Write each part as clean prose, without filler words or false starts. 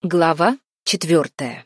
Глава 4.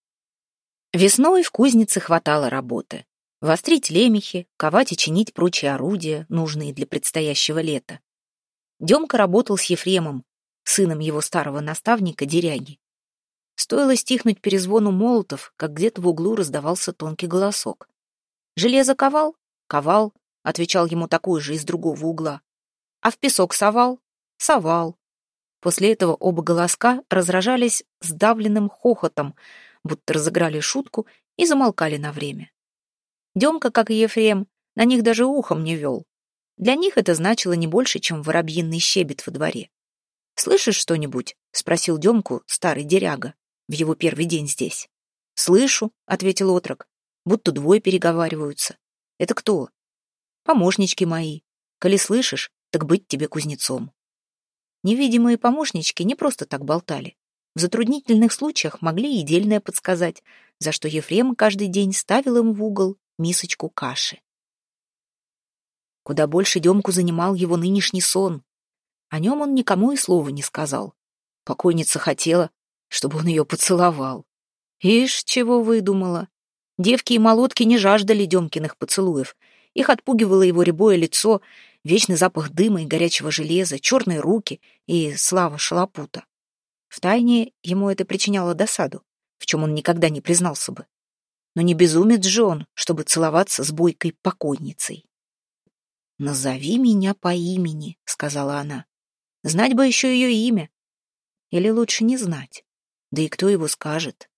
Весной в кузнице хватало работы. Вострить лемехи, ковать и чинить прочие орудия, нужные для предстоящего лета. Демка работал с Ефремом, сыном его старого наставника Деряги. Стоило стихнуть перезвону молотов, как где-то в углу раздавался тонкий голосок. «Железо ковал?» «Ковал», — отвечал ему такой же из другого угла. «А в песок совал?» «Совал». После этого оба голоска разражались сдавленным хохотом, будто разыграли шутку, и замолкали на время. Демка, как и Ефрем, на них даже ухом не вел. Для них это значило не больше, чем воробьиный щебет во дворе. «Слышишь что-нибудь?» — спросил Демку старый Деряга в его первый день здесь. «Слышу», — ответил отрок, — «будто двое переговариваются». «Это кто?» «Помощнички мои. Коли слышишь, так быть тебе кузнецом». Невидимые помощнички не просто так болтали. В затруднительных случаях могли и дельное подсказать, за что Ефрем каждый день ставил им в угол мисочку каши. Куда больше Демку занимал его нынешний сон. О нем он никому и слова не сказал. Покойница хотела, чтобы он ее поцеловал. Ишь, чего выдумала. Девки и молотки не жаждали Демкиных поцелуев. Их отпугивало его рябое лицо, вечный запах дыма и горячего железа, черные руки и слава шалопута. Втайне ему это причиняло досаду, в чем он никогда не признался бы. Но не безумец же он, чтобы целоваться с бойкой покойницей. «Назови меня по имени», — сказала она. «Знать бы еще ее имя. Или лучше не знать. Да и кто его скажет?»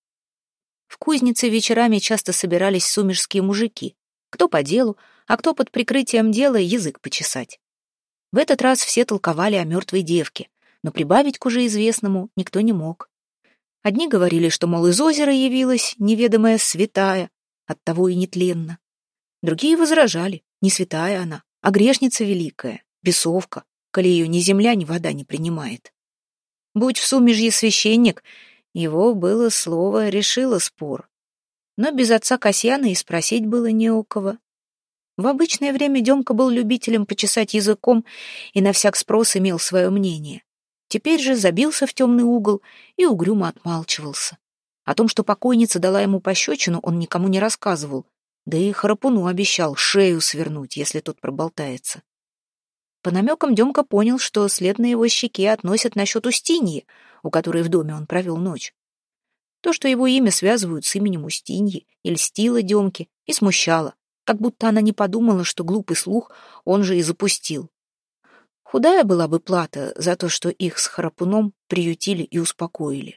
В кузнице вечерами часто собирались сумежские мужики, кто по делу, а кто под прикрытием дела язык почесать. В этот раз все толковали о мертвой девке, но прибавить к уже известному никто не мог. Одни говорили, что, мол, из озера явилась неведомая святая, оттого и нетленна. Другие возражали, не святая она, а грешница великая, бесовка, коли ее ни земля, ни вода не принимает. Будь в сумежье священник, его было слово решило спор. Но без отца Касьяна и спросить было не у кого. В обычное время Демка был любителем почесать языком и на всяк спрос имел свое мнение. Теперь же забился в темный угол и угрюмо отмалчивался. О том, что покойница дала ему пощечину, он никому не рассказывал, да и Храпуну обещал шею свернуть, если тот проболтается. По намекам Демка понял, что след на его щеке относят насчет Устиньи, у которой в доме он провел ночь. То, что его имя связывают с именем Устиньи, и льстило Демке, и смущало, как будто она не подумала, что глупый слух он же и запустил. Худая была бы плата за то, что их с Храпуном приютили и успокоили.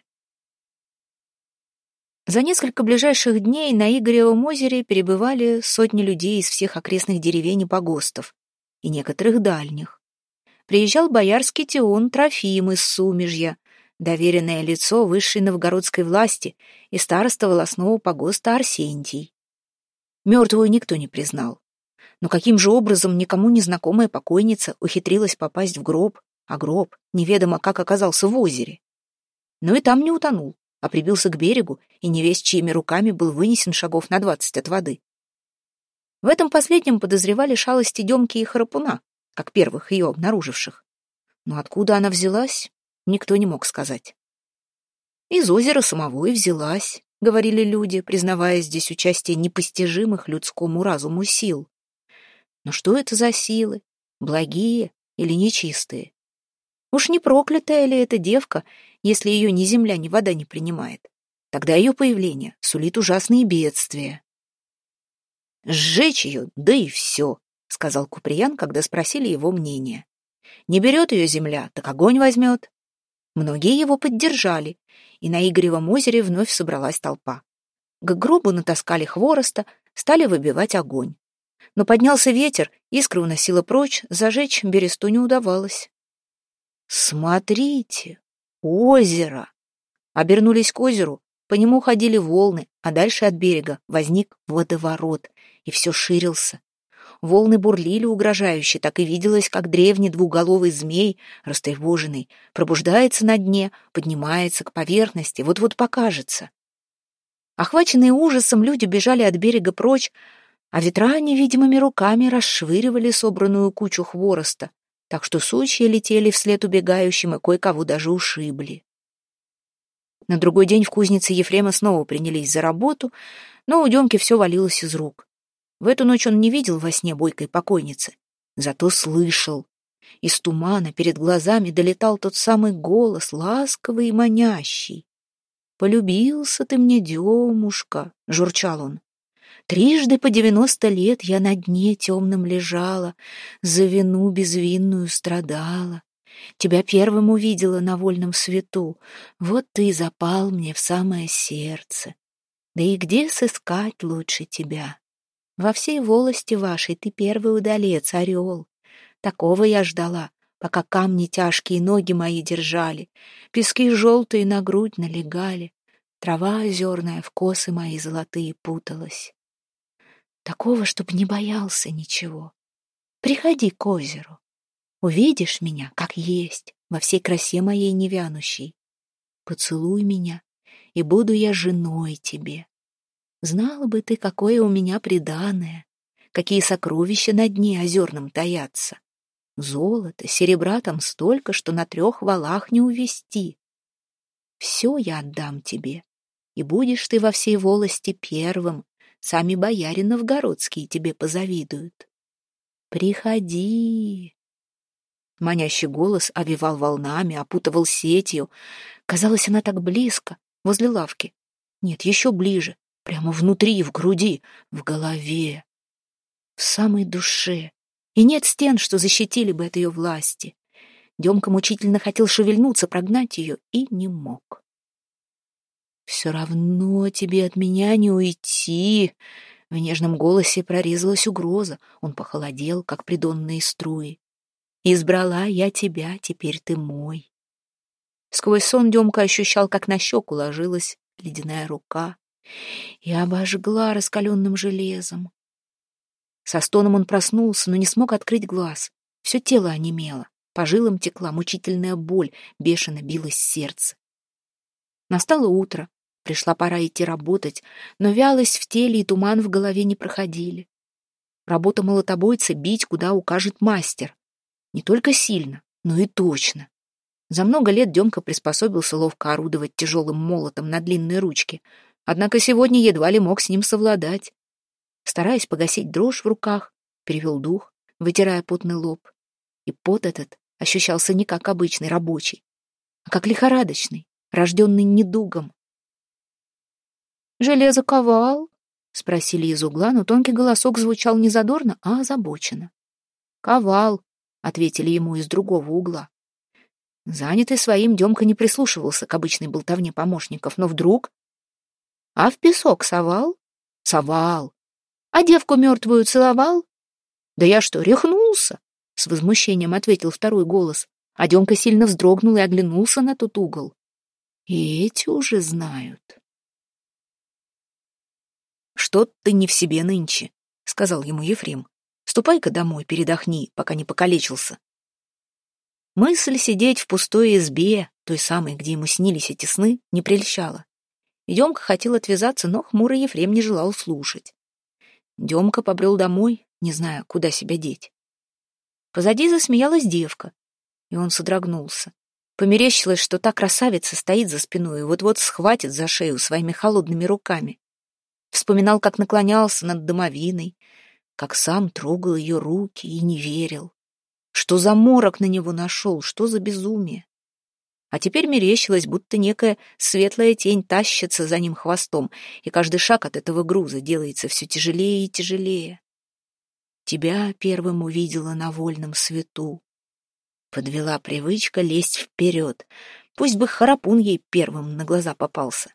За несколько ближайших дней на Игоревом озере перебывали сотни людей из всех окрестных деревень и погостов, и некоторых дальних. Приезжал боярский тион Трофим из Сумежья, доверенное лицо высшей новгородской власти и староста волосного погоста Арсентий. Мертвую никто не признал. Но каким же образом никому незнакомая покойница ухитрилась попасть в гроб, а гроб неведомо как оказался в озере? Но и там не утонул, а прибился к берегу и невесть чьими руками был вынесен шагов на 20 от воды. В этом последнем подозревали шалости Демки и Храпуна, как первых ее обнаруживших. Но откуда она взялась, никто не мог сказать. Из озера самого и взялась, говорили люди, признавая здесь участие непостижимых людскому разуму сил. Но что это за силы, благие или нечистые? Уж не проклятая ли эта девка, если ее ни земля, ни вода не принимает? Тогда ее появление сулит ужасные бедствия. «Сжечь ее, да и все», — сказал Куприян, когда спросили его мнение. «Не берет ее земля, так огонь возьмет». Многие его поддержали, и на Игоревом озере вновь собралась толпа. К гробу натаскали хвороста, стали выбивать огонь. Но поднялся ветер, искры уносило прочь, зажечь бересту не удавалось. «Смотрите, озеро!» Обернулись к озеру, по нему ходили волны, а дальше от берега возник водоворот, и все ширился. Волны бурлили угрожающе, так и виделось, как древний двуголовый змей, растревоженный, пробуждается на дне, поднимается к поверхности, вот-вот покажется. Охваченные ужасом, люди бежали от берега прочь, а ветра невидимыми руками расшвыривали собранную кучу хвороста, так что сучья летели вслед убегающим и кое-кого даже ушибли. На другой день в кузнице Ефрема снова принялись за работу, но у Демки все валилось из рук. В эту ночь он не видел во сне бойкой покойницы, зато слышал. Из тумана перед глазами долетал тот самый голос, ласковый и манящий. «Полюбился ты мне, Демушка», — журчал он. «Трижды по 90 лет я на дне темном лежала, за вину безвинную страдала. Тебя первым увидела на вольном свету, вот ты запал мне в самое сердце. Да и где сыскать лучше тебя? Во всей волости вашей ты первый удалец, орел. Такого я ждала, пока камни тяжкие ноги мои держали, пески желтые на грудь налегали, трава озерная в косы мои золотые путалась. Такого, чтоб не боялся ничего. Приходи к озеру, увидишь меня, как есть, во всей красе моей невянущей. Поцелуй меня, и буду я женой тебе. Знала бы ты, какое у меня приданое, какие сокровища на дне озерном таятся. Золота, серебра там столько, что на 3 валах не увезти. Все я отдам тебе, и будешь ты во всей волости первым, сами бояре новгородские тебе позавидуют. Приходи. Манящий голос овевал волнами, опутывал сетью. Казалось, она так близко, возле лавки. Нет, еще ближе, прямо внутри, в груди, в голове, в самой душе. И нет стен, что защитили бы от ее власти. Демка мучительно хотел шевельнуться, прогнать ее, и не мог. «Все равно тебе от меня не уйти!» В нежном голосе прорезалась угроза. Он похолодел, как придонные струи. «Избрала я тебя, теперь ты мой». Сквозь сон Демка ощущал, как на щеку ложилась ледяная рука и обожгла раскаленным железом. Со стоном он проснулся, но не смог открыть глаз. Все тело онемело, по жилам текла мучительная боль, бешено билось сердце. Настало утро, пришла пора идти работать, но вялость в теле и туман в голове не проходили. Работа молотобойца — бить, куда укажет мастер. Не только сильно, но и точно. За много лет Демка приспособился ловко орудовать тяжелым молотом на длинной ручке, однако сегодня едва ли мог с ним совладать. Стараясь погасить дрожь в руках, перевел дух, вытирая потный лоб. И пот этот ощущался не как обычный рабочий, а как лихорадочный, рожденный недугом. «Железо ковал?» — спросили из угла, но тонкий голосок звучал не задорно, а озабоченно. «Ковал», — ответили ему из другого угла. Занятый своим, Демка не прислушивался к обычной болтовне помощников, но вдруг... «А в песок совал?» «Совал». «А девку мертвую целовал?» «Да я что, рехнулся?» — с возмущением ответил второй голос, а Демка сильно вздрогнул и оглянулся на тот угол. И эти уже знают. «Что ты не в себе нынче?» — сказал ему Ефрем. «Ступай-ка домой, передохни, пока не покалечился». Мысль сидеть в пустой избе, той самой, где ему снились эти сны, не прельщала. И Демка хотел отвязаться, но хмурый Ефрем не желал слушать. Демка побрел домой, не зная, куда себя деть. Позади засмеялась девка, и он содрогнулся. Померещилось, что та красавица стоит за спиной и вот-вот схватит за шею своими холодными руками. Вспоминал, как наклонялся над домовиной, как сам трогал ее руки и не верил. Что за морок на него нашел, что за безумие. А теперь мерещилось, будто некая светлая тень тащится за ним хвостом, и каждый шаг от этого груза делается все тяжелее и тяжелее. Тебя первым увидела на вольном свету. Подвела привычка лезть вперед. Пусть бы Харапун ей первым на глаза попался.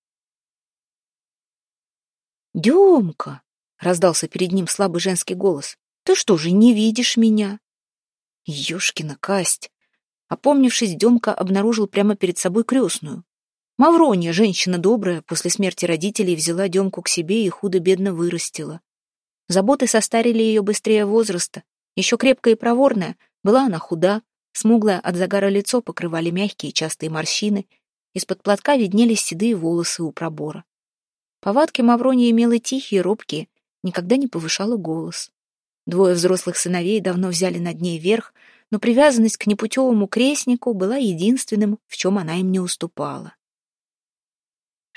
«Демка!» — раздался перед ним слабый женский голос. «Ты что же, не видишь меня?» Ёшкина касть! Опомнившись, Демка обнаружил прямо перед собой крестную. Маврония, женщина добрая, после смерти родителей взяла Демку к себе и худо-бедно вырастила. Заботы состарили ее быстрее возраста. Еще крепкая и проворная, была она худа, смуглое от загара лицо покрывали мягкие частые морщины, из-под платка виднелись седые волосы у пробора. Повадки Маврония имела тихие, робкие, никогда не повышала голос. 2 взрослых сыновей давно взяли над ней верх, но привязанность к непутевому крестнику была единственным, в чем она им не уступала.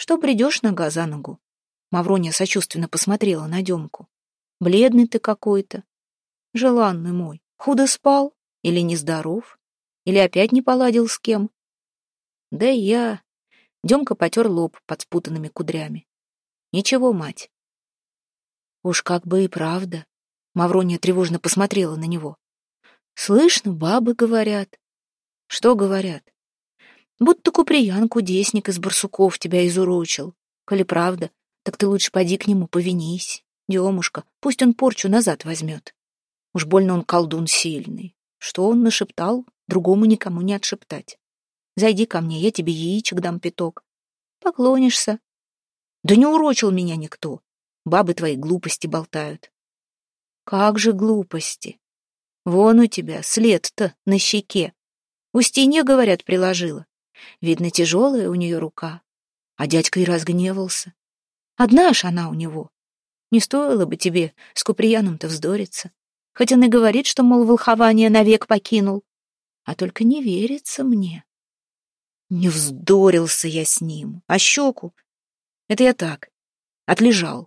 Что придешь нога за ногу? Мавроня сочувственно посмотрела на Демку. Бледный ты какой-то. Желанный мой, худо спал? Или нездоров? Или опять не поладил с кем? Да и я... Демка потер лоб под спутанными кудрями. Ничего, мать. Уж как бы и правда. Мавроня тревожно посмотрела на него. Слышно, бабы говорят. Что говорят? Будто Куприян-кудесник из барсуков тебя изурочил. Коли правда, так ты лучше поди к нему повинись. Демушка, пусть он порчу назад возьмет. Уж больно он колдун сильный. Что он нашептал, другому никому не отшептать. Зайди ко мне, я тебе яичек дам пяток. Поклонишься. Да не урочил меня никто. Бабы твои глупости болтают. Как же глупости? Вон у тебя след-то на щеке. Устинья, говорят, приложила. Видно, тяжелая у нее рука. А дядька и разгневался. Одна ж она у него. Не стоило бы тебе с Куприяном-то вздориться. Хоть он и говорит, что, мол, волхование навек покинул. А только не верится мне. Не вздорился я с ним. А щеку? Это я так, отлежал.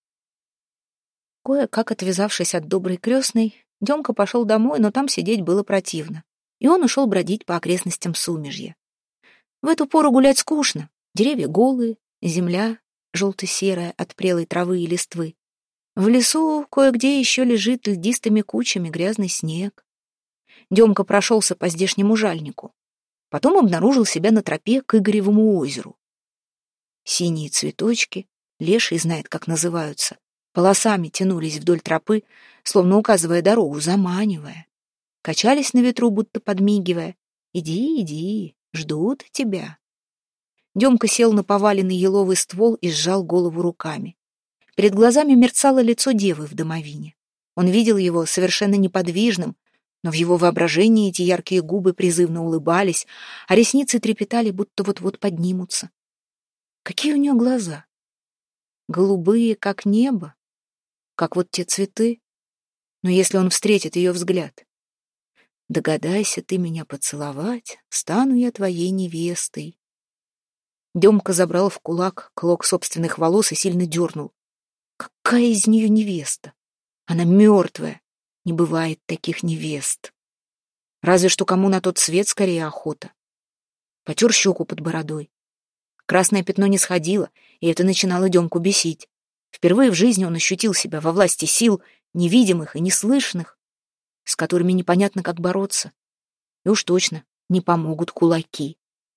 Кое-как отвязавшись от доброй крестной, Демка пошел домой, но там сидеть было противно. И он ушел бродить по окрестностям Сумежья. В эту пору гулять скучно. Деревья голые, земля желто-серая от прелой травы и листвы. В лесу кое-где еще лежит льдистыми кучами грязный снег. Демка прошелся по здешнему жальнику. Потом обнаружил себя на тропе к Игоревому озеру. Синие цветочки, леший знает, как называются, полосами тянулись вдоль тропы, словно указывая дорогу, заманивая. Качались на ветру, будто подмигивая. «Иди, иди, ждут тебя». Демка сел на поваленный еловый ствол и сжал голову руками. Перед глазами мерцало лицо девы в домовине. Он видел его совершенно неподвижным, но в его воображении эти яркие губы призывно улыбались, а ресницы трепетали, будто вот-вот поднимутся. Какие у нее глаза! Голубые, как небо, как вот те цветы. Но если он встретит ее взгляд... «Догадайся ты меня поцеловать, стану я твоей невестой». Демка забрал в кулак клок собственных волос и сильно дернул. Какая из нее невеста? Она мертвая. Не бывает таких невест. Разве что кому на тот свет скорее охота. Потер щеку под бородой. Красное пятно не сходило, и это начинало Демку бесить. Впервые в жизни он ощутил себя во власти сил, невидимых и неслышных, с которыми непонятно, как бороться. И уж точно не помогут кулаки.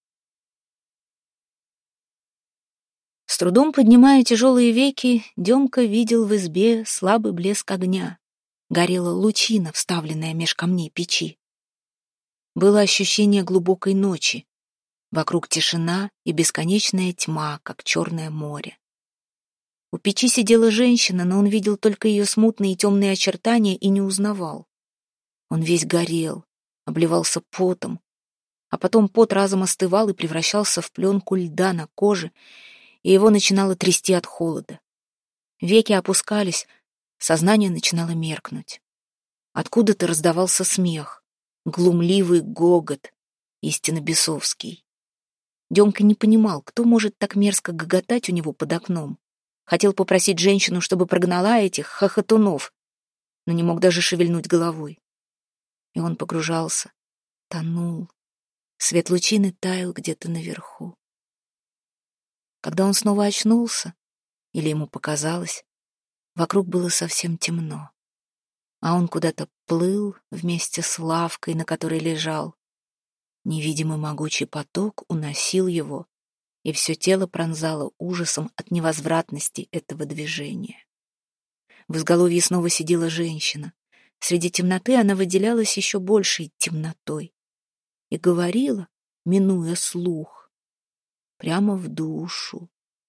С трудом поднимая тяжелые веки, Демка видел в избе слабый блеск огня. Горела лучина, вставленная меж камней печи. Было ощущение глубокой ночи. Вокруг тишина и бесконечная тьма, как черное море. У печи сидела женщина, но он видел только ее смутные и темные очертания и не узнавал. Он весь горел, обливался потом, а потом пот разом остывал и превращался в пленку льда на коже, и его начинало трясти от холода. Веки опускались, сознание начинало меркнуть. Откуда-то раздавался смех, глумливый гогот, истинно бесовский. Демка не понимал, кто может так мерзко гоготать у него под окном. Хотел попросить женщину, чтобы прогнала этих хохотунов, но не мог даже шевельнуть головой. И он погружался, тонул. Свет лучины таял где-то наверху. Когда он снова очнулся, или ему показалось, вокруг было совсем темно, а он куда-то плыл вместе с лавкой, на которой лежал. Невидимый могучий поток уносил его, и все тело пронзало ужасом от невозвратности этого движения. В изголовье снова сидела женщина. Среди темноты она выделялась еще большей темнотой и говорила, минуя слух, прямо в душу.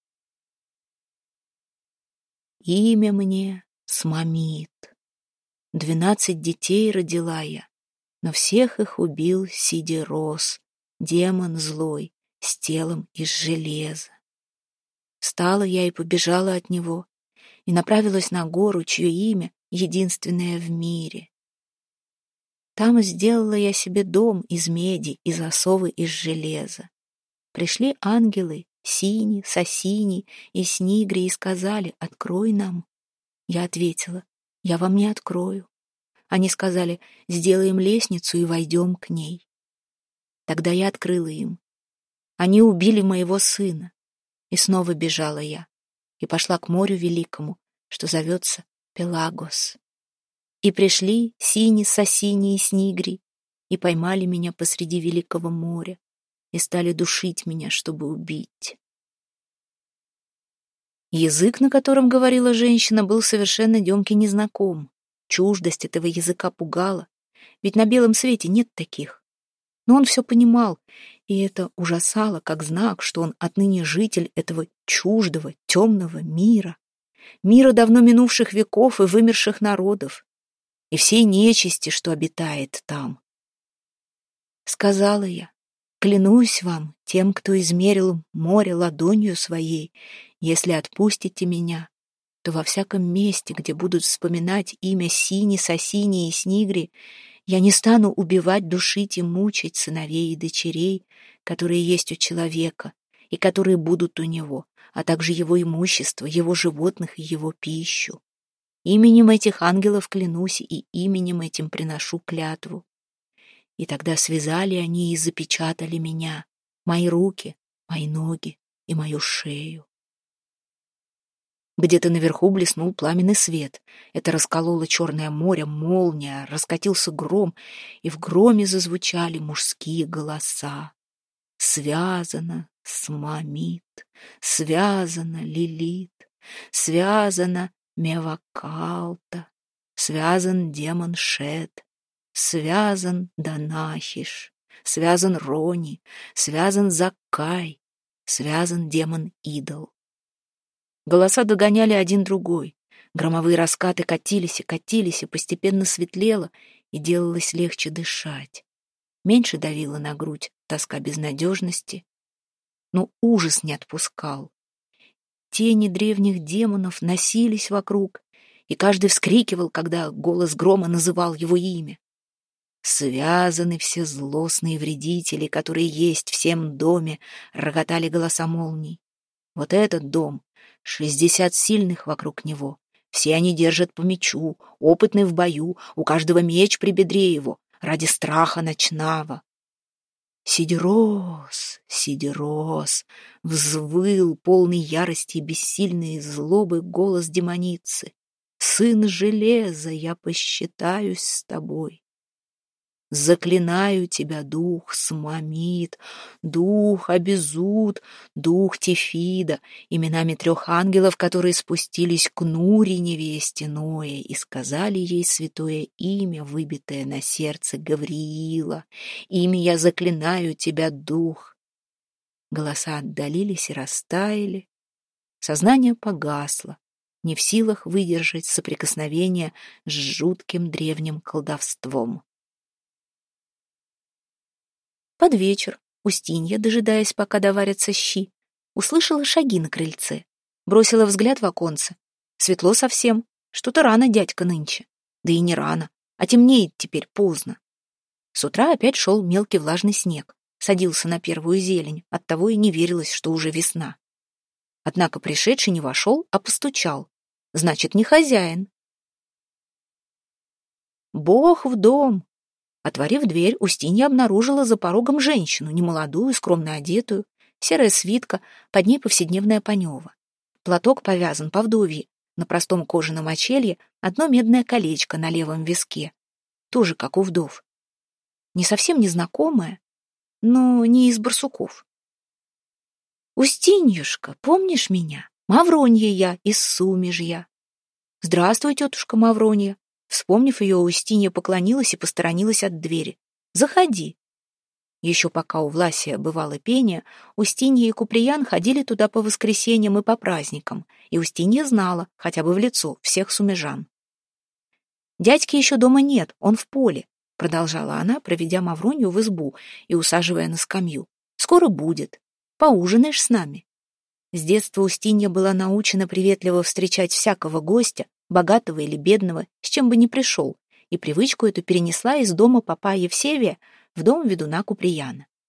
Имя мне Смамит. 12 детей родила я, но всех их убил Сидирос, демон злой, с телом из железа. Встала я и побежала от него, и направилась на гору, чье имя единственное в мире. Там сделала я себе дом из меди и засовы из железа. Пришли ангелы, Сини, Сосини и Снигри и сказали: «Открой нам». Я ответила: «Я вам не открою». Они сказали: «Сделаем лестницу и войдем к ней». Тогда я открыла им. Они убили моего сына. И снова бежала я, и пошла к морю великому, что зовется Пелагос. И пришли Сини, Сосини и Снигри, и поймали меня посреди великого моря, и стали душить меня, чтобы убить. Язык, на котором говорила женщина, был совершенно Демке незнаком. Чуждость этого языка пугала, ведь на белом свете нет таких. Но он все понимал, и это ужасало, как знак, что он отныне житель этого чуждого, темного мира, мира давно минувших веков и вымерших народов, и всей нечисти, что обитает там. Сказала я: «Клянусь вам, тем, кто измерил море ладонью своей, если отпустите меня, то во всяком месте, где будут вспоминать имя Сини, Сосини и Снигри, я не стану убивать, душить и мучить сыновей и дочерей, которые есть у человека и которые будут у него, а также его имущество, его животных и его пищу. Именем этих ангелов клянусь и именем этим приношу клятву». И тогда связали они и запечатали меня, мои руки, мои ноги и мою шею. Где-то наверху блеснул пламенный свет. Это раскололо черное море, молния, раскатился гром, и в громе зазвучали мужские голоса. Связано Смамит, связано Лилит, связано Мевакалта, связан демон Шет, связан Данахиш, связан Рони, связан Заккай, связан демон-идол. Голоса догоняли один другой. Громовые раскаты катились, и постепенно светлело, и делалось легче дышать. Меньше давила на грудь тоска безнадежности, но ужас не отпускал. Тени древних демонов носились вокруг, и каждый вскрикивал, когда голос грома называл его имя. «Связаны все злостные вредители, которые есть в всем доме», — рокотали голоса молний. «Вот этот дом, 60 сильных вокруг него. Все они держат по мечу, опытны в бою, у каждого меч при бедре его, ради страха ночного». «Сидерос, Сидерос!» — взвыл полный ярости и бессильной злобы голос демоницы. «Сын железа, я посчитаюсь с тобой. Заклинаю тебя, дух Смамит, дух Абизуд, дух Тефида, именами 3 ангелов, которые спустились к Нуре, невесте Ноя, и сказали ей святое имя, выбитое на сердце Гавриила. Ими я заклинаю тебя, дух». Голоса отдалились и растаяли. Сознание погасло, не в силах выдержать соприкосновение с жутким древним колдовством. Под вечер Устинья, дожидаясь, пока доварятся щи, услышала шаги на крыльце, бросила взгляд в оконце. Светло совсем, что-то рано дядька нынче. Да и не рано, а темнеет теперь поздно. С утра опять шел мелкий влажный снег, садился на первую зелень, оттого и не верилось, что уже весна. Однако пришедший не вошел, а постучал. Значит, не хозяин. «Бог в дом!» Отворив дверь, Устинья обнаружила за порогом женщину, немолодую, скромно одетую, серая свитка, под ней повседневная панева. Платок повязан по вдовье, на простом кожаном очелье одно медное колечко на левом виске, тоже как у вдов. Не совсем незнакомая, но не из барсуков. «Устиньюшка, помнишь меня? Мавронья я из Сумежья». «Здравствуй, тетушка Мавронья». Вспомнив ее, Устинья поклонилась и посторонилась от двери. «Заходи». Еще пока у Власия бывало пение, Устинья и Куприян ходили туда по воскресеньям и по праздникам, и Устинья знала, хотя бы в лицо, всех сумежан. «Дядьки еще дома нет, он в поле», — продолжала она, проведя Мавронью в избу и усаживая на скамью. «Скоро будет. Поужинаешь с нами». С детства Устинья была научена приветливо встречать всякого гостя, богатого или бедного, с чем бы ни пришел, и привычку эту перенесла из дома попа Евсевия в дом ведуна Куприяна.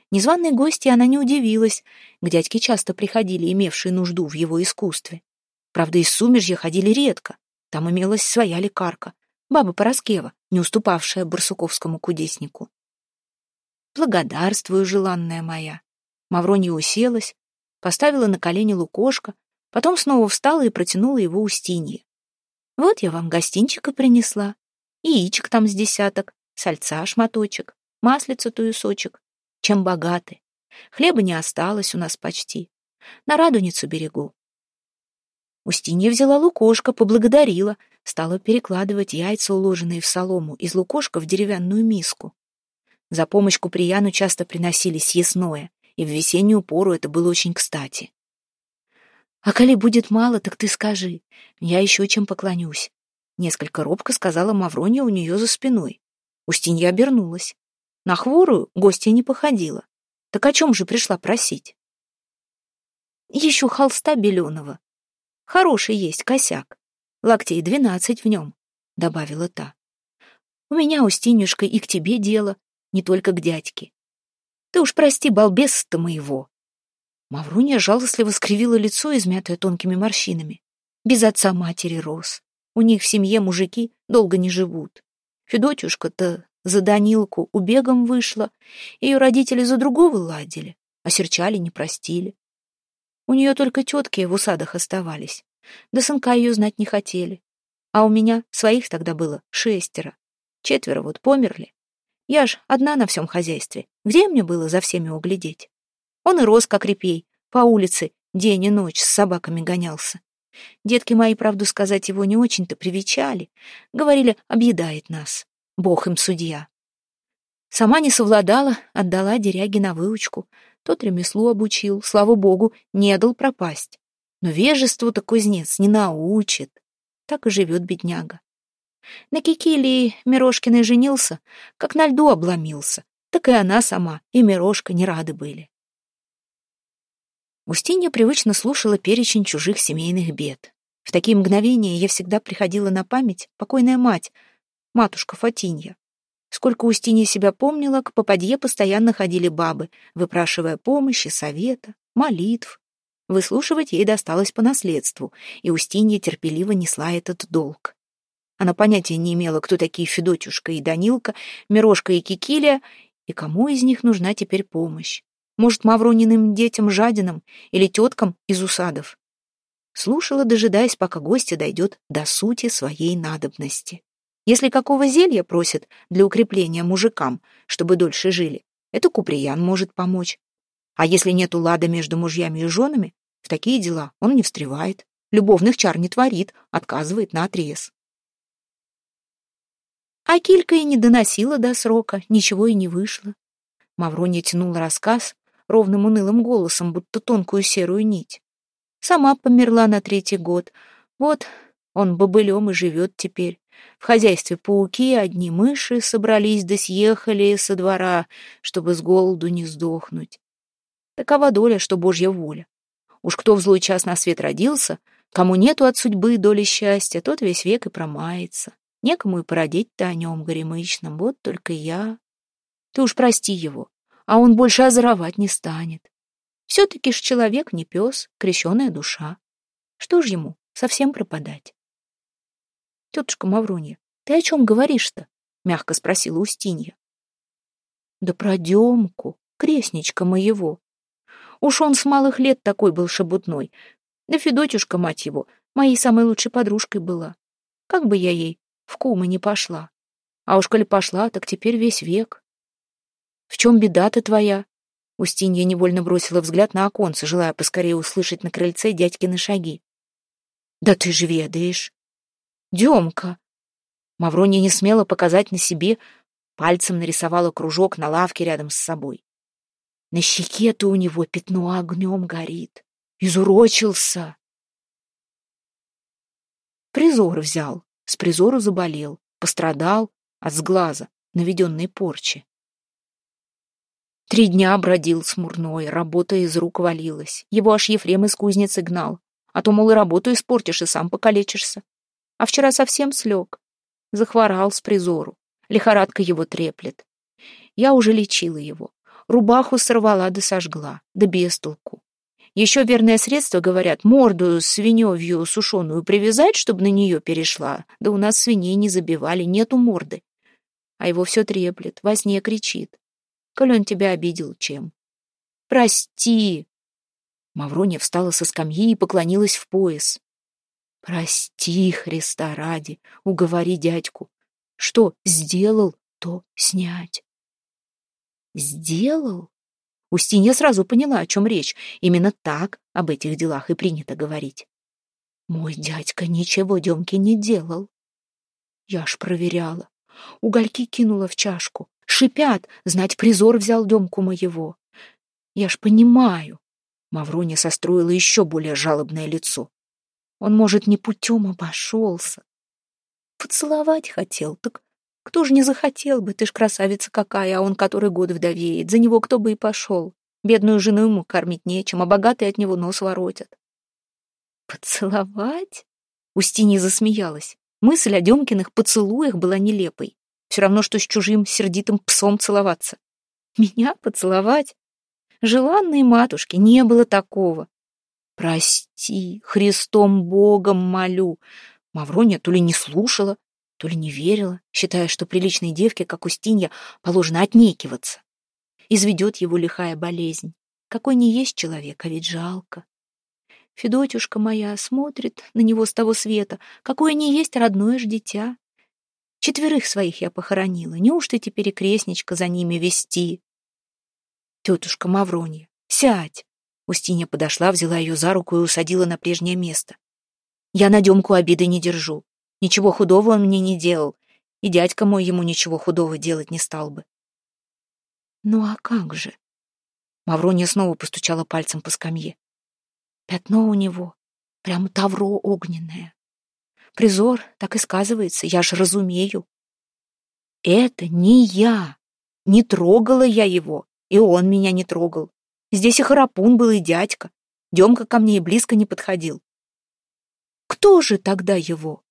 Незваной гости она не удивилась. К дядьке часто приходили, имевшие нужду в его искусстве. Правда, из Сумержья ходили редко. Там имелась своя лекарка, баба Пороскева, не уступавшая барсуковскому кудеснику. «Благодарствую, желанная моя». Мавронья уселась, поставила на колени лукошко, потом снова встала и протянула его Устинье. «Вот я вам гостинчика принесла, яичек там с десяток, сальца шматочек, маслица туесочек. Чем богаты. Хлеба не осталось у нас почти. На радуницу берегу». Устинья взяла лукошко, поблагодарила, стала перекладывать яйца, уложенные в солому, из лукошка в деревянную миску. За помощь Куприяну часто приносили съестное, и в весеннюю пору это было очень кстати. «А коли будет мало, так ты скажи, я еще чем поклонюсь», — несколько робко сказала Мавронья у нее за спиной. Устинья обернулась. На хворую гостья не походила. Так о чем же пришла просить? «Еще холста беленого. Хороший есть косяк. Локтей 12 в нем», — добавила та. «У меня, Устинюшка, и к тебе дело, не только к дядьке. Ты уж прости, балбеса-то моего». Мавронья жалостливо скривила лицо, измятое тонкими морщинами. Без отца матери рос. У них в семье мужики долго не живут. Федотюшка-то за Данилку убегом вышла, ее родители за другого ладили, осерчали, не простили. У нее только тетки в усадах оставались, да сынка ее знать не хотели. А у меня своих тогда было 6. 4 вот померли. Я ж одна на всем хозяйстве. Где мне было за всеми углядеть? Он и рос, как репей, по улице день и ночь с собаками гонялся. Детки мои, правду сказать, его не очень-то привечали. Говорили, объедает нас. Бог им судья. Сама не совладала, отдала деряге на выучку. Тот ремеслу обучил, слава богу, не дал пропасть. Но вежеству-то кузнец не научит. Так и живет бедняга. На Кикилии Мирошкиной женился, как на льду обломился. Так и она сама, и Мирошка не рады были. Устинья привычно слушала перечень чужих семейных бед. В такие мгновения ей всегда приходила на память покойная мать, матушка Фатинья. Сколько Устинья себя помнила, к попадье постоянно ходили бабы, выпрашивая помощи, совета, молитв. Выслушивать ей досталось по наследству, и Устинья терпеливо несла этот долг. Она понятия не имела, кто такие Федотюшка и Данилка, Мирошка и Кикилия, и кому из них нужна теперь помощь. Может, Маврониным детям-жадинам или теткам из усадов. Слушала, дожидаясь, пока гостья дойдет до сути своей надобности. Если какого зелья просят для укрепления мужикам, чтобы дольше жили, это Куприян может помочь. А если нету лада между мужьями и женами, в такие дела он не встревает, любовных чар не творит, отказывает наотрез. А Килька и не доносила до срока, ничего и не вышло. Мавронья тянула рассказ ровным унылым голосом, будто тонкую серую нить. Сама померла на 3-й год. Вот он бобылем и живет теперь. В хозяйстве пауки, одни мыши собрались да съехали со двора, чтобы с голоду не сдохнуть. Такова доля, что Божья воля. Уж кто в злой час на свет родился, кому нету от судьбы доли счастья, тот весь век и промается. Некому и породить-то о нем горемычном, вот только я. Ты уж прости его, а он больше озоровать не станет. Все-таки ж человек не пес, крещеная душа. Что ж ему, совсем пропадать? Тетушка Мавронья, ты о чем говоришь-то? Мягко спросила Устинья. Да про Демку, крестничка моего. Уж он с малых лет такой был шебутной. Да Федотюшка, мать его, моей самой лучшей подружкой была. Как бы я ей в кумы не пошла. А уж коли пошла, так теперь весь век. В чем беда-то твоя? Устинья невольно бросила взгляд на оконце, желая поскорее услышать на крыльце дядькины шаги. Да ты ж ведаешь. Демка. Мавронья не смела показать на себе, пальцем нарисовала кружок на лавке рядом с собой. На щеке-то у него пятно огнем горит. Изурочился. Призор взял, с призору заболел, пострадал от сглаза, наведенной порчи. 3 дня бродил смурной, работа из рук валилась. Его аж Ефрем из кузницы гнал. А то, мол, и работу испортишь, и сам покалечишься. А вчера совсем слег. Захворал с призору. Лихорадка его треплет. Я уже лечила его. Рубаху сорвала да сожгла, да без толку. Еще верное средство, говорят, морду свиньевью сушеную привязать, чтобы на нее перешла. Да у нас свиней не забивали, нету морды. А его все треплет, во сне кричит. Коль он тебя обидел, чем? Прости. Мавроня встала со скамьи и поклонилась в пояс. Прости, Христа ради, уговори дядьку. Что сделал, то снять. Сделал? Устинья сразу поняла, о чем речь. Именно так об этих делах и принято говорить. Мой дядька ничего Демке не делал. Я ж проверяла. Угольки кинула в чашку. Шипят, знать, призор взял Демку моего. Я ж понимаю. Мавроня состроила еще более жалобное лицо. Он, может, не путем обошелся. Поцеловать хотел, так кто ж не захотел бы, ты ж красавица какая, а он который год вдовеет, за него кто бы и пошел. Бедную жену ему кормить нечем, а богатые от него нос воротят. Поцеловать? Устинья засмеялась. Мысль о Демкиных поцелуях была нелепой. Все равно, что с чужим сердитым псом целоваться. Меня поцеловать? Желанной матушке не было такого. Прости, Христом Богом молю. Мавроня то ли не слушала, то ли не верила, считая, что приличной девке, как Устинья, положено отнекиваться. Изведет его лихая болезнь. Какой не есть человек, а ведь жалко. Федотюшка моя смотрит на него с того света, какое не есть родное ж дитя. 4 своих я похоронила, неужто теперь и крестничка за ними вести? Тетушка Мавронья, сядь. Устинья подошла, взяла ее за руку и усадила на прежнее место. Я на Демку обиды не держу. Ничего худого он мне не делал, и дядька мой ему ничего худого делать не стал бы. Ну а как же? Мавроня снова постучала пальцем по скамье. Пятно у него, прямо тавро огненное. Призор, так и сказывается, я ж разумею. Это не я, не трогала я его, и он меня не трогал. Здесь и Харапун был, и дядька. Демка ко мне и близко не подходил. Кто же тогда его?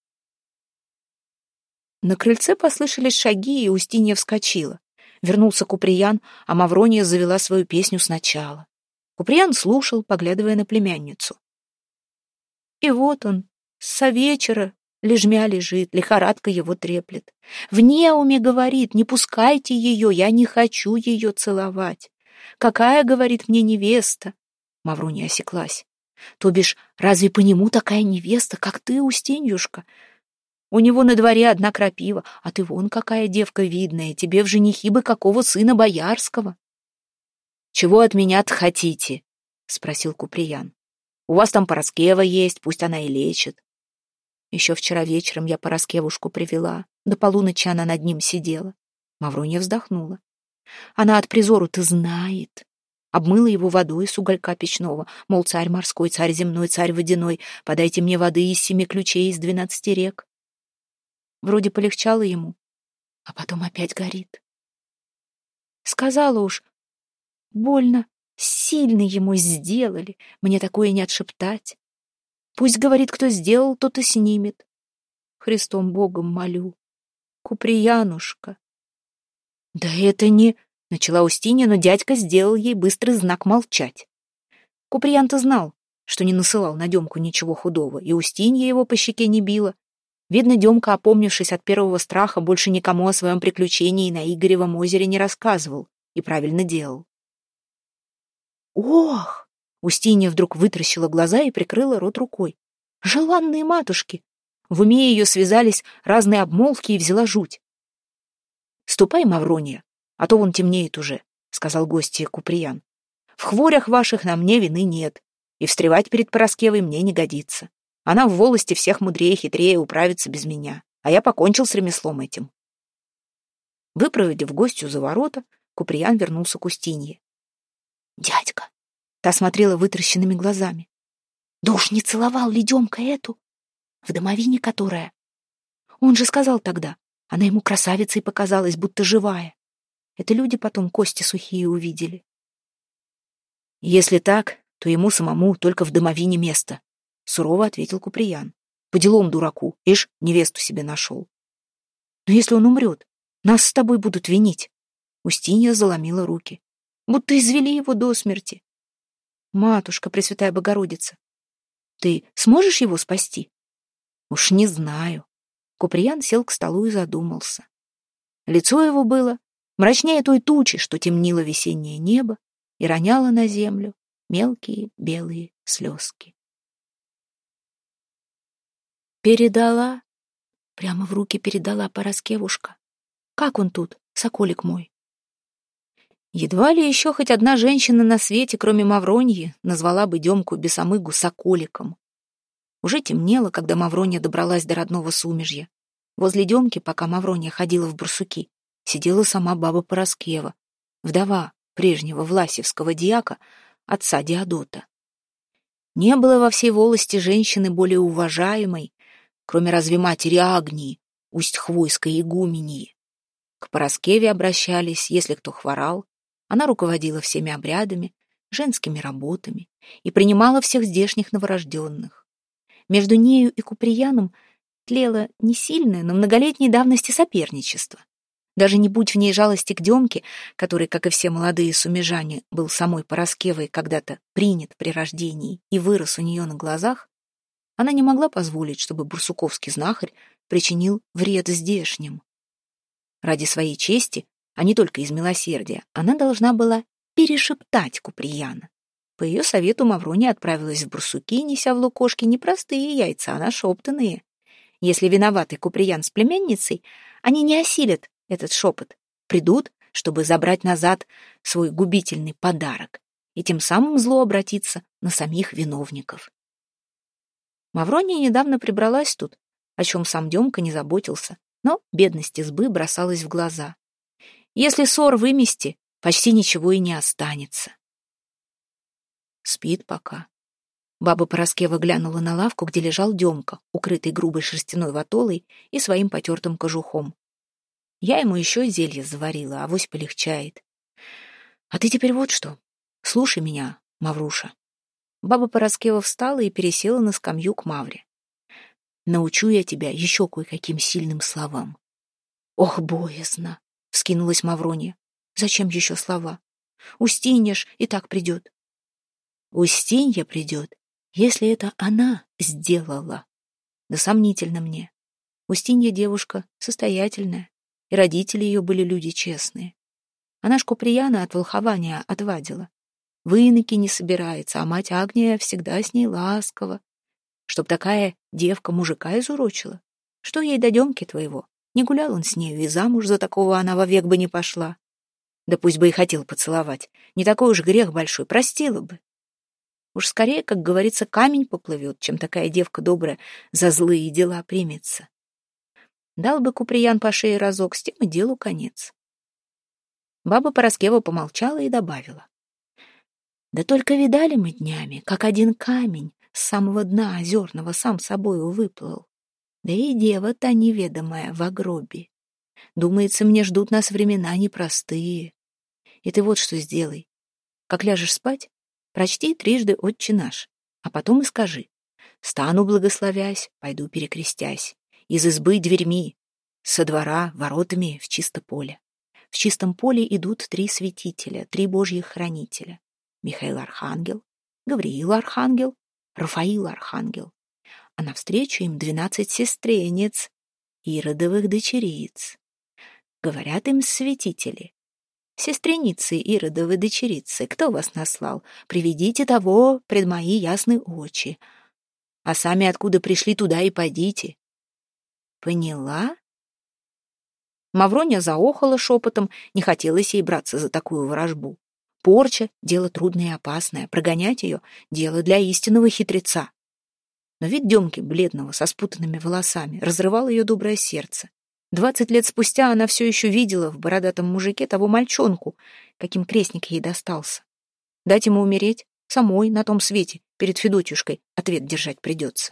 На крыльце послышались шаги, и Устинья вскочила. Вернулся Куприян, а Маврония завела свою песню сначала. Куприян слушал, поглядывая на племянницу. И вот он, со вечера, лежмя лежит, лихорадка его треплет. В неуме говорит, не пускайте ее, я не хочу ее целовать. Какая, говорит, мне невеста? Маврония осеклась. То бишь, разве по нему такая невеста, как ты, Устиньюшка? У него на дворе одна крапива, а ты вон какая девка видная, тебе в женихи бы какого сына боярского. Чего от меня-то хотите? Спросил Куприян. У вас там Пороскева есть, пусть она и лечит. Еще вчера вечером я Пороскевушку привела, до полуночи она над ним сидела. Маврония вздохнула. Она от призору-то знает. Обмыла его водой с уголька печного, мол, царь морской, царь земной, царь водяной, подайте мне воды из 7 ключей, из 12 рек. Вроде полегчало ему, а потом опять горит. Сказала уж, больно, сильно ему сделали, мне такое не отшептать. Пусть, говорит, кто сделал, тот и снимет. Христом Богом молю. Куприянушка. Да это не... Начала Устинья, но дядька сделал ей быстрый знак молчать. Куприян-то знал, что не насылал на Демку ничего худого, и Устинья его по щеке не била. Видно, Демка, опомнившись от первого страха, больше никому о своем приключении на Игоревом озере не рассказывал и правильно делал. «Ох!» — Устинья вдруг вытаращила глаза и прикрыла рот рукой. «Желанные матушки!» В уме ее связались разные обмолвки и взяла жуть. «Ступай, Маврония, а то вон темнеет уже», — сказал гостье Куприян. «В хворях ваших на мне вины нет, и встревать перед Пороскевой мне не годится. Она в волости всех мудрее и хитрее управится без меня, а я покончил с ремеслом этим». Выпроводив гостью за ворота, Куприян вернулся к Устинье. «Дядька!» — та смотрела вытаращенными глазами. «Да уж не целовал ли Демка эту? В домовине которая? Он же сказал тогда, она ему красавицей показалась, будто живая. Это люди потом кости сухие увидели». «Если так, то ему самому только в домовине место», — сурово ответил Куприян. «По делам дураку, ишь, невесту себе нашел». «Но если он умрет, нас с тобой будут винить». Устинья заломила руки. будто извели его до смерти. Матушка Пресвятая Богородица, ты сможешь его спасти? Уж не знаю. Куприян сел к столу и задумался. Лицо его было мрачнее той тучи, что темнило весеннее небо и роняло на землю мелкие белые слезки. Передала, прямо в руки передала Параскевушка. Как он тут, соколик мой? Едва ли еще хоть одна женщина на свете, кроме Мавроньи, назвала бы Демку Бесомыгу соколиком. Уже темнело, когда Мавронья добралась до родного Сумежья. Возле Демки, пока Мавронья ходила в барсуки, сидела сама баба Параскева, вдова прежнего власевского дьяка, отца Диадота. Не было во всей волости женщины более уважаемой, кроме разве матери Агнии, Усть-Хвойской игуменьи. К Параскеве обращались, если кто хворал. Она руководила всеми обрядами, женскими работами и принимала всех здешних новорожденных. Между нею и Куприяном тлело не сильное, но многолетней давности соперничество. Даже не будь в ней жалости к Демке, который, как и все молодые сумежане, был самой Параскевой когда-то принят при рождении и вырос у нее на глазах, она не могла позволить, чтобы бурсуковский знахарь причинил вред здешним. Ради своей чести, а не только из милосердия, она должна была перешептать Куприяна. По ее совету Маврония отправилась в барсуки, неся в лукошке не простые яйца, а нашептанные. Если виноватый Куприян с племянницей, они не осилят этот шепот, придут, чтобы забрать назад свой губительный подарок, и тем самым зло обратиться на самих виновников. Маврония недавно прибралась тут, о чем сам Демка не заботился, но бедность избы бросалась в глаза. Если ссор вымести, почти ничего и не останется. Спит пока. Баба Параскева глянула на лавку, где лежал Демка, укрытый грубой шерстяной ватолой и своим потертым кожухом. Я ему еще зелье заварила, авось полегчает. А ты теперь вот что. Слушай меня, Мавруша. Баба Параскева встала и пересела на скамью к Мавре. Научу я тебя еще кое-каким сильным словам. Ох, боязно, вскинулась Маврония. Зачем еще слова? Устинья ж и так придет. Устинья придет, если это она сделала. Да сомнительно мне. Устинья девушка состоятельная, и родители ее были люди честные. Она ж Куприяна от волхования отвадила. В иноки не собирается, а мать Агния всегда с ней ласкова. Чтоб такая девка мужика изурочила. Что ей до Демки твоего? Не гулял он с нею, и замуж за такого она вовек бы не пошла. Да пусть бы и хотел поцеловать. Не такой уж грех большой, простила бы. Уж скорее, как говорится, камень поплывет, чем такая девка добрая за злые дела примется. Дал бы Куприян по шее разок, с тем и делу конец. Баба Параскева помолчала и добавила. Да только видали мы днями, как один камень с самого дна озерного сам собою выплыл. Да и дева-то неведомая в гробе. Думается, мне ждут нас времена непростые. И ты вот что сделай. Как ляжешь спать, прочти трижды «Отче наш», а потом и скажи: «Стану, благословясь, пойду перекрестясь, из избы дверьми, со двора воротами в чисто поле. В чистом поле идут 3 святителя, 3 божьих хранителя: Михаил Архангел, Гавриил Архангел, Рафаил Архангел. А навстречу им 12 сестренец, Иродовых дочериц. Говорят им святители: сестреницы Иродовы дочерицы, кто вас наслал? Приведите того пред мои ясные очи. А сами откуда пришли, туда и пойдите». Поняла? Мавроня заохала шепотом, не хотелось ей браться за такую ворожбу. Порча — дело трудное и опасное, прогонять ее — дело для истинного хитреца. Но вид Демки, бледного, со спутанными волосами, разрывал ее доброе сердце. 20 лет спустя она все еще видела в бородатом мужике того мальчонку, каким крестник ей достался. Дать ему умереть, самой на том свете, перед Федотюшкой, ответ держать придется.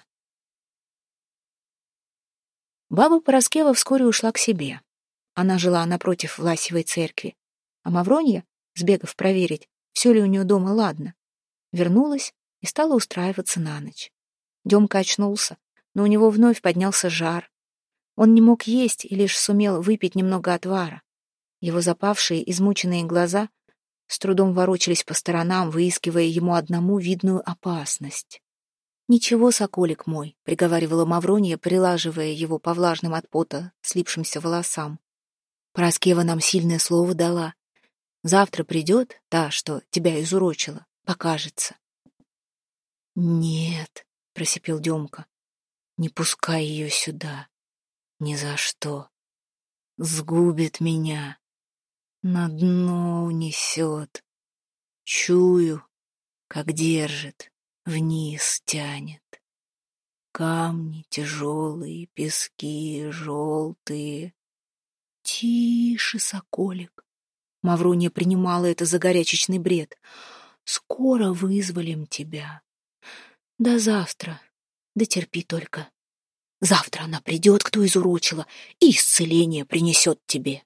Баба Параскева вскоре ушла к себе. Она жила напротив Власьевой церкви, а Мавронья, сбегав проверить, все ли у нее дома ладно, вернулась и стала устраиваться на ночь. Демка очнулся, но у него вновь поднялся жар. Он не мог есть и лишь сумел выпить немного отвара. Его запавшие, измученные глаза с трудом ворочались по сторонам, выискивая ему одному видную опасность. «Ничего, соколик мой», — приговаривала Маврония, прилаживая его по влажным от пота слипшимся волосам. «Параскева нам сильное слово дала. Завтра придет та, что тебя изурочила, покажется». «Нет», — просипел Демка, — «не пускай ее сюда. Ни за что. Сгубит меня. На дно унесет. Чую, как держит, вниз тянет. Камни тяжелые, пески желтые». «Тише, соколик!» Маврония принимала это за горячечный бред. «Скоро вызволим тебя. До завтра. Да терпи только. Завтра она придет, кто изурочила, и исцеление принесет тебе».